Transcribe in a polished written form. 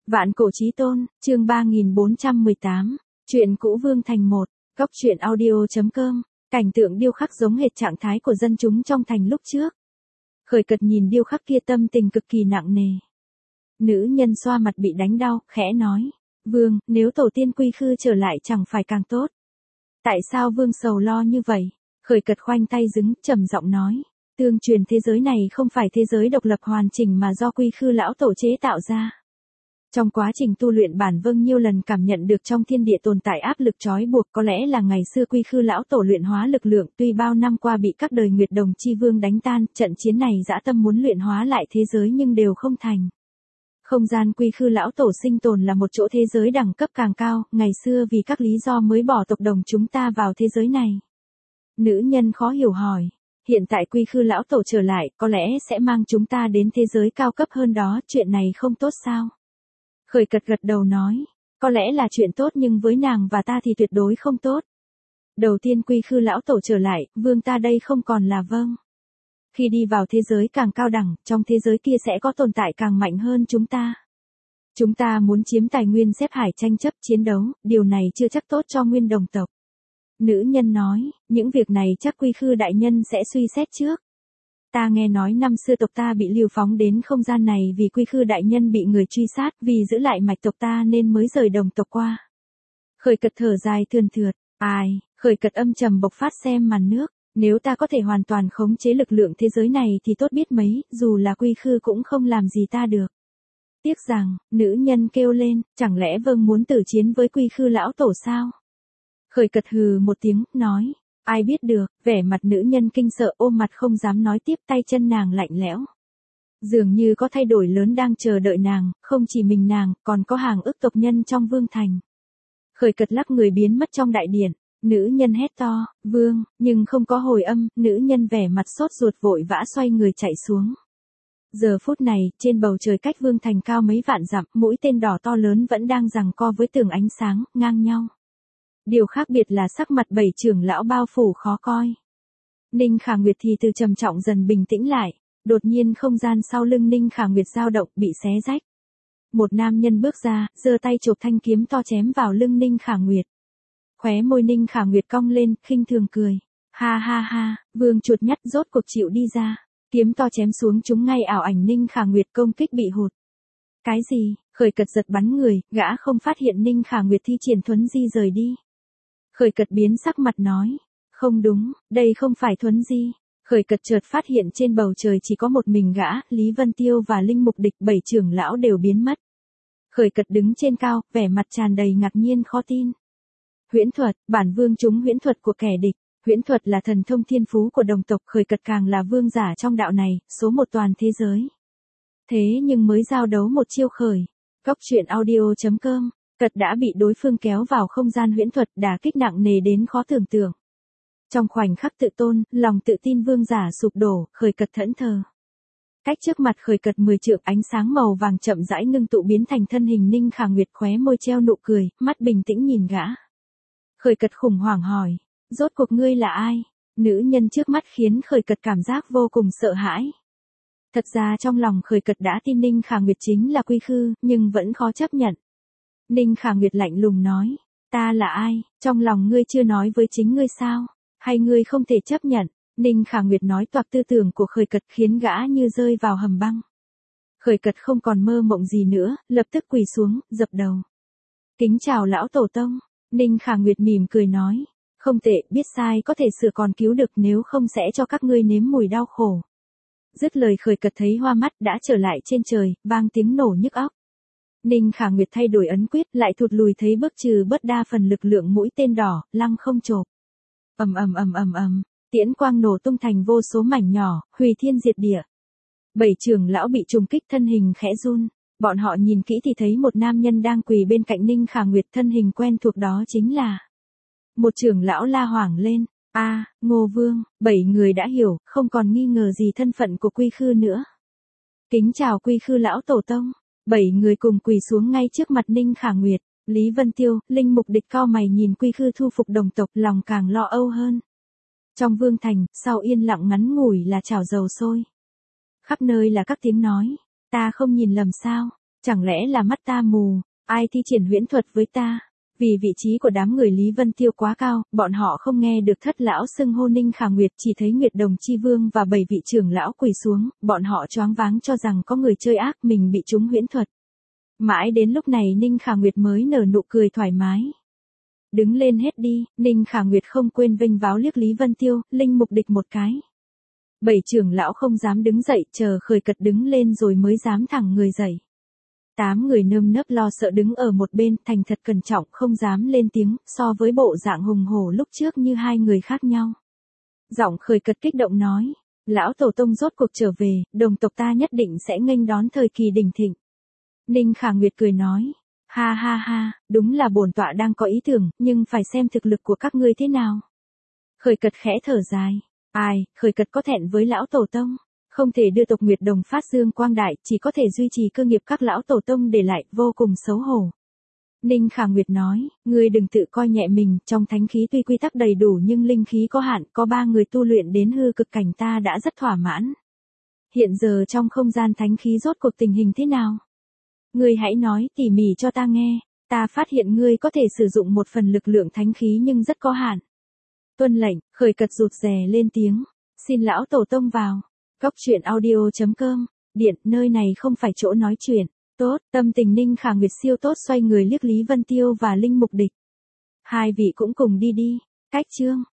Vạn cổ chí tôn, chương 3418, chuyện cũ Vương Thành 1, góc truyện audio.com, cảnh tượng điêu khắc giống hệt trạng thái của dân chúng trong thành lúc trước. Khởi Cật nhìn điêu khắc kia tâm tình cực kỳ nặng nề. Nữ nhân xoa mặt bị đánh đau, khẽ nói, Vương, nếu tổ tiên quy khư trở lại chẳng phải càng tốt. Tại sao Vương sầu lo như vậy? Khởi Cật khoanh tay đứng, trầm giọng nói, tương truyền thế giới này không phải thế giới độc lập hoàn chỉnh mà do quy khư lão tổ chế tạo ra. Trong quá trình tu luyện bản Vương nhiều lần cảm nhận được trong thiên địa tồn tại áp lực trói buộc, có lẽ là ngày xưa quy khư lão tổ luyện hóa lực lượng, tuy bao năm qua bị các đời Nguyệt Đồng Chi Vương đánh tan, trận chiến này dã tâm muốn luyện hóa lại thế giới nhưng đều không thành. Không gian quy khư lão tổ sinh tồn là một chỗ thế giới đẳng cấp càng cao, ngày xưa vì các lý do mới bỏ tộc đồng chúng ta vào thế giới này. Nữ nhân khó hiểu hỏi, hiện tại quy khư lão tổ trở lại, có lẽ sẽ mang chúng ta đến thế giới cao cấp hơn đó, chuyện này không tốt sao? Khởi Cật gật đầu nói, có lẽ là chuyện tốt nhưng với nàng và ta thì tuyệt đối không tốt. Đầu tiên quy khư lão tổ trở lại, Vương ta đây không còn là vâng. Khi đi vào thế giới càng cao đẳng, trong thế giới kia sẽ có tồn tại càng mạnh hơn chúng ta. Chúng ta muốn chiếm tài nguyên xếp hải tranh chấp chiến đấu, điều này chưa chắc tốt cho nguyên đồng tộc. Nữ nhân nói, những việc này chắc quy khư đại nhân sẽ suy xét trước. Ta nghe nói năm xưa tộc ta bị lưu phóng đến không gian này vì quy khư đại nhân bị người truy sát, vì giữ lại mạch tộc ta nên mới rời đồng tộc qua. Khởi Cật thở dài thườn thượt, Khởi Cật âm trầm bộc phát xem màn nước, nếu ta có thể hoàn toàn khống chế lực lượng thế giới này thì tốt biết mấy, dù là quy khư cũng không làm gì ta được. Tiếc rằng, nữ nhân kêu lên, chẳng lẽ Vâng muốn tử chiến với quy khư lão tổ sao? Khởi Cật hừ một tiếng, nói, ai biết được, vẻ mặt nữ nhân kinh sợ ôm mặt không dám nói tiếp, tay chân nàng lạnh lẽo. Dường như có thay đổi lớn đang chờ đợi nàng, không chỉ mình nàng, còn có hàng ức tộc nhân trong Vương Thành. Khởi Cật lắc người biến mất trong đại điện, nữ nhân hét to, Vương, nhưng không có hồi âm, nữ nhân vẻ mặt sốt ruột vội vã xoay người chạy xuống. Giờ phút này, trên bầu trời cách Vương Thành cao mấy vạn dặm, mũi tên đỏ to lớn vẫn đang giằng co với tường ánh sáng, ngang nhau. Điều khác biệt là sắc mặt 7 trưởng lão bao phủ khó coi. Ninh Khả Nguyệt thì từ trầm trọng dần bình tĩnh lại, đột nhiên không gian sau lưng Ninh Khả Nguyệt dao động, bị xé rách. Một nam nhân bước ra, giơ tay chộp thanh kiếm to chém vào lưng Ninh Khả Nguyệt. Khóe môi Ninh Khả Nguyệt cong lên, khinh thường cười. Ha ha ha, Vương chuột nhắt rốt cuộc chịu đi ra. Kiếm to chém xuống trúng ngay ảo ảnh Ninh Khả Nguyệt, công kích bị hụt. Cái gì? Khởi Cật giật bắn người, gã không phát hiện Ninh Khả Nguyệt thi triển thuấn di rời đi. Khởi Cật biến sắc mặt nói, không đúng, đây không phải thuấn di. Khởi Cật chợt phát hiện trên bầu trời chỉ có một mình gã, Lý Vân Tiêu và Linh Mục Địch, 7 trưởng lão đều biến mất. Khởi Cật đứng trên cao, vẻ mặt tràn đầy ngạc nhiên khó tin. Huyễn thuật, bản Vương trúng huyễn thuật của kẻ địch. Huyễn thuật là thần thông thiên phú của đồng tộc, Khởi Cật càng là vương giả trong đạo này, số một toàn thế giới. Thế nhưng mới giao đấu một chiêu khởi. Góc truyện audio.com, Cật đã bị đối phương kéo vào không gian huyễn thuật, đả kích nặng nề đến khó tưởng tượng. Trong khoảnh khắc tự tôn, lòng tự tin vương giả sụp đổ, Khởi Cật thẫn thờ. Cách trước mặt Khởi Cật 10 trượng, ánh sáng màu vàng chậm rãi ngưng tụ biến thành thân hình Ninh Khả Nguyệt, khóe môi treo nụ cười, mắt bình tĩnh nhìn gã. Khởi Cật khủng hoảng hỏi, rốt cuộc ngươi là ai? Nữ nhân trước mắt khiến Khởi Cật cảm giác vô cùng sợ hãi. Thật ra trong lòng Khởi Cật đã tin Ninh Khả Nguyệt chính là quy khư, nhưng vẫn khó chấp nhận. Ninh Khả Nguyệt lạnh lùng nói, ta là ai, trong lòng ngươi chưa nói với chính ngươi sao? Hay ngươi không thể chấp nhận? Ninh Khả Nguyệt nói toạc tư tưởng của Khởi Cật khiến gã như rơi vào hầm băng. Khởi Cật không còn mơ mộng gì nữa, lập tức quỳ xuống, dập đầu. Kính chào lão tổ tông. Ninh Khả Nguyệt mỉm cười nói, không tệ, biết sai có thể sửa còn cứu được, nếu không sẽ cho các ngươi nếm mùi đau khổ. Dứt lời Khởi Cật thấy hoa mắt, đã trở lại trên trời, vang tiếng nổ nhức óc. Ninh Khả Nguyệt thay đổi ấn quyết, lại thụt lùi thấy bước trừ bớt đa phần lực lượng mũi tên đỏ, lăng không chộp. Tiễn quang nổ tung thành vô số mảnh nhỏ, hủy thiên diệt địa. 7 trưởng lão bị trùng kích, thân hình khẽ run. Bọn họ nhìn kỹ thì thấy một nam nhân đang quỳ bên cạnh Ninh Khả Nguyệt, thân hình quen thuộc đó chính là. Một trưởng lão la hoảng lên, Ngô Vương. 7 người đã hiểu, không còn nghi ngờ gì thân phận của quy khư nữa. Kính chào quy khư lão tổ tông. 7 người cùng quỳ xuống ngay trước mặt Ninh Khả Nguyệt. Lý Vân Tiêu, Linh Mục Địch cau mày nhìn quy khư thu phục đồng tộc, lòng càng lo âu hơn. Trong Vương Thành, sau yên lặng ngắn ngủi là chảo dầu sôi. Khắp nơi là các tiếng nói, ta không nhìn lầm sao? Chẳng lẽ là mắt ta mù, ai thi triển huyễn thuật với ta? Vì vị trí của đám người Lý Vân Tiêu quá cao, bọn họ không nghe được thất lão xưng hô Ninh Khả Nguyệt, chỉ thấy Nguyệt Đồng Chi Vương và 7 vị trưởng lão quỳ xuống, bọn họ choáng váng cho rằng có người chơi ác mình bị trúng huyễn thuật. Mãi đến lúc này Ninh Khả Nguyệt mới nở nụ cười thoải mái. Đứng lên hết đi, Ninh Khả Nguyệt không quên vênh váo liếc Lý Vân Tiêu, Linh Mục Địch một cái. 7 trưởng lão không dám đứng dậy, chờ Khởi Cật đứng lên rồi mới dám thẳng người dậy. 8 người nơm nớp lo sợ đứng ở một bên, thành thật cẩn trọng, không dám lên tiếng, so với bộ dạng hùng hổ lúc trước như hai người khác nhau. Giọng Khởi Cật kích động nói, lão tổ tông rốt cuộc trở về, đồng tộc ta nhất định sẽ nghênh đón thời kỳ đỉnh thịnh. Ninh Khả Nguyệt cười nói, ha ha ha, đúng là bổn tọa đang có ý tưởng, nhưng phải xem thực lực của các ngươi thế nào. Khởi Cật khẽ thở dài, ai, Khởi Cật có thẹn với lão tổ tông. Không thể đưa tộc Nguyệt Đồng phát dương quang đại, chỉ có thể duy trì cơ nghiệp các lão tổ tông để lại, vô cùng xấu hổ. Ninh Khả Nguyệt nói, ngươi đừng tự coi nhẹ mình, trong thánh khí tuy quy tắc đầy đủ nhưng linh khí có hạn, có 3 người tu luyện đến hư cực cảnh ta đã rất thỏa mãn. Hiện giờ trong không gian thánh khí rốt cuộc tình hình thế nào? Ngươi hãy nói tỉ mỉ cho ta nghe, ta phát hiện ngươi có thể sử dụng một phần lực lượng thánh khí nhưng rất có hạn. Tuân lệnh, Khởi Cật rụt rè lên tiếng, xin lão tổ tông vào. Cốc truyện audio.com, điện, nơi này không phải chỗ nói chuyện. Tốt, tâm tình Ninh Khả Nguyệt siêu tốt, xoay người liếc Lý Vân Tiêu và Linh Mục Địch. Hai vị cũng cùng đi đi, cách chương.